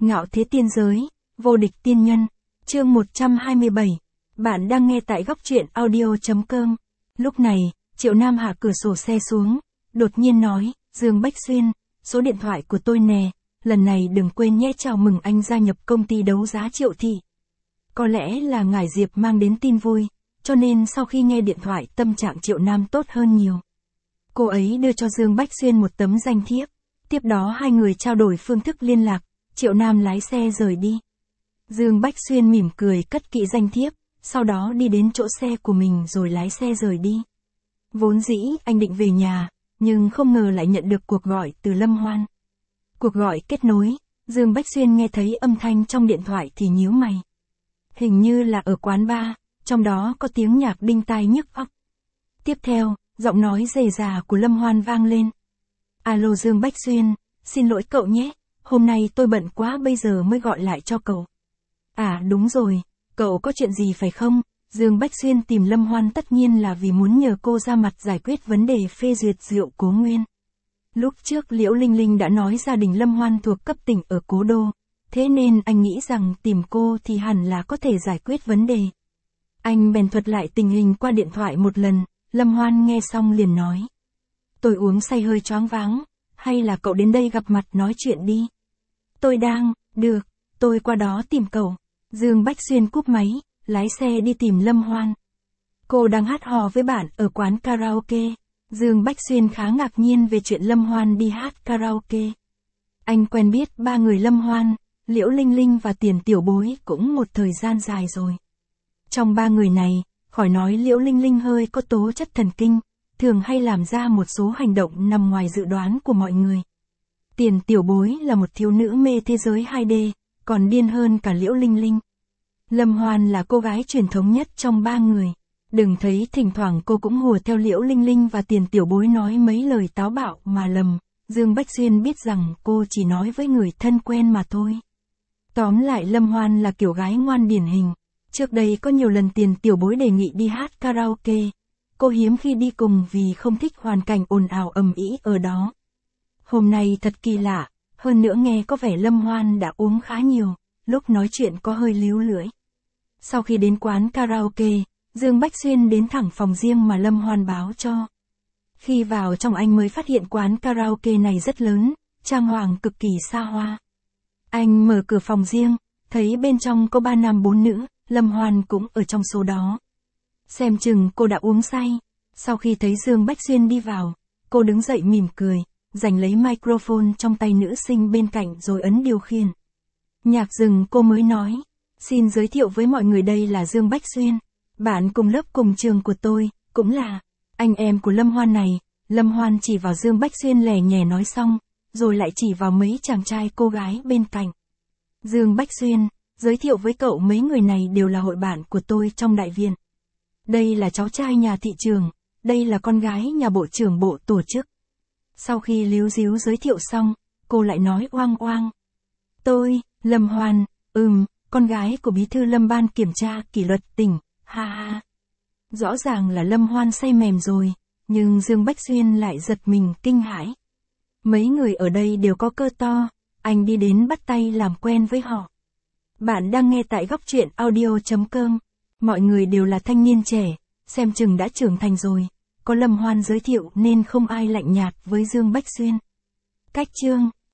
Ngạo thế tiên giới, vô địch tiên nhân, chương 127. Bạn đang nghe tại góc truyện audio.com. Lúc này, Triệu Nam hạ cửa sổ xe xuống, đột nhiên nói, Dương Bách Xuyên, số điện thoại của tôi nè, lần này đừng quên nhé, chào mừng anh gia nhập công ty đấu giá Triệu Thị. Có lẽ là ngải Diệp mang đến tin vui, cho nên sau khi nghe điện thoại tâm trạng Triệu Nam tốt hơn nhiều. Cô ấy đưa cho Dương Bách Xuyên một tấm danh thiếp, tiếp đó hai người trao đổi phương thức liên lạc, Triệu Nam lái xe rời đi. Dương Bách Xuyên mỉm cười cất kỹ danh thiếp, sau đó đi đến chỗ xe của mình rồi lái xe rời đi. Vốn dĩ anh định về nhà, nhưng không ngờ lại nhận được cuộc gọi từ Lâm Hoan. Cuộc gọi kết nối, Dương Bách Xuyên nghe thấy âm thanh trong điện thoại thì nhíu mày. Hình như là ở quán bar, trong đó có tiếng nhạc đinh tai nhức óc. Tiếp theo, giọng nói rề rà của Lâm Hoan vang lên. Alo Dương Bách Xuyên, xin lỗi cậu nhé, hôm nay tôi bận quá bây giờ mới gọi lại cho cậu. À đúng rồi, cậu có chuyện gì phải không? Dương Bách Xuyên tìm Lâm Hoan tất nhiên là vì muốn nhờ cô ra mặt giải quyết vấn đề phê duyệt rượu Cố Nguyên. Lúc trước Liễu Linh Linh đã nói gia đình Lâm Hoan thuộc cấp tỉnh ở Cố Đô, thế nên anh nghĩ rằng tìm cô thì hẳn là có thể giải quyết vấn đề. Anh bèn thuật lại tình hình qua điện thoại một lần, Lâm Hoan nghe xong liền nói. Tôi uống say hơi choáng váng, hay là cậu đến đây gặp mặt nói chuyện đi. Được, tôi qua đó tìm cậu. Dương Bách Xuyên cúp máy, lái xe đi tìm Lâm Hoan. Cô đang hát hò với bạn ở quán karaoke. Dương Bách Xuyên khá ngạc nhiên về chuyện Lâm Hoan đi hát karaoke. Anh quen biết ba người Lâm Hoan, Liễu Linh Linh và Tiền Tiểu Bối cũng một thời gian dài rồi. Trong ba người này, khỏi nói Liễu Linh Linh hơi có tố chất thần kinh, thường hay làm ra một số hành động nằm ngoài dự đoán của mọi người. Tiền Tiểu Bối là một thiếu nữ mê thế giới 2D, còn điên hơn cả Liễu Linh Linh. Lâm Hoan là cô gái truyền thống nhất trong ba người. Đừng thấy thỉnh thoảng cô cũng hùa theo Liễu Linh Linh và Tiền Tiểu Bối nói mấy lời táo bạo mà lầm, Dương Bách Xuyên biết rằng cô chỉ nói với người thân quen mà thôi. Tóm lại Lâm Hoan là kiểu gái ngoan điển hình. Trước đây có nhiều lần Tiền Tiểu Bối đề nghị đi hát karaoke. Cô hiếm khi đi cùng vì không thích hoàn cảnh ồn ào ầm ĩ ở đó. Hôm nay thật kỳ lạ, hơn nữa nghe có vẻ Lâm Hoan đã uống khá nhiều, lúc nói chuyện có hơi líu lưỡi. Sau khi đến quán karaoke, Dương Bách Xuyên đến thẳng phòng riêng mà Lâm Hoan báo cho. Khi vào trong anh mới phát hiện quán karaoke này rất lớn, trang hoàng cực kỳ xa hoa. Anh mở cửa phòng riêng, thấy bên trong có 3 nam 4 nữ, Lâm Hoan cũng ở trong số đó. Xem chừng cô đã uống say. Sau khi thấy Dương Bách Xuyên đi vào, cô đứng dậy mỉm cười, giành lấy microphone trong tay nữ sinh bên cạnh rồi ấn điều khiển. Nhạc dừng cô mới nói, xin giới thiệu với mọi người đây là Dương Bách Xuyên, bạn cùng lớp cùng trường của tôi, cũng là anh em của Lâm Hoan này. Lâm Hoan chỉ vào Dương Bách Xuyên lè nhè nói xong, rồi lại chỉ vào mấy chàng trai cô gái bên cạnh. Dương Bách Xuyên, giới thiệu với cậu mấy người này đều là hội bạn của tôi trong đại viện. Đây là cháu trai nhà thị trường, đây là con gái nhà bộ trưởng bộ tổ chức. Sau khi líu díu giới thiệu xong, cô lại nói oang oang. Tôi, Lâm Hoan, con gái của bí thư Lâm ban kiểm tra kỷ luật tỉnh, ha ha. Rõ ràng là Lâm Hoan say mềm rồi, nhưng Dương Bách Xuyên lại giật mình kinh hãi. Mấy người ở đây đều có cơ to, anh đi đến bắt tay làm quen với họ. Bạn đang nghe tại góc truyện audio.com. Mọi người đều là thanh niên trẻ, xem chừng đã trưởng thành rồi. Có Lâm Hoan giới thiệu nên không ai lạnh nhạt với Dương Bách Xuyên. Cách chương,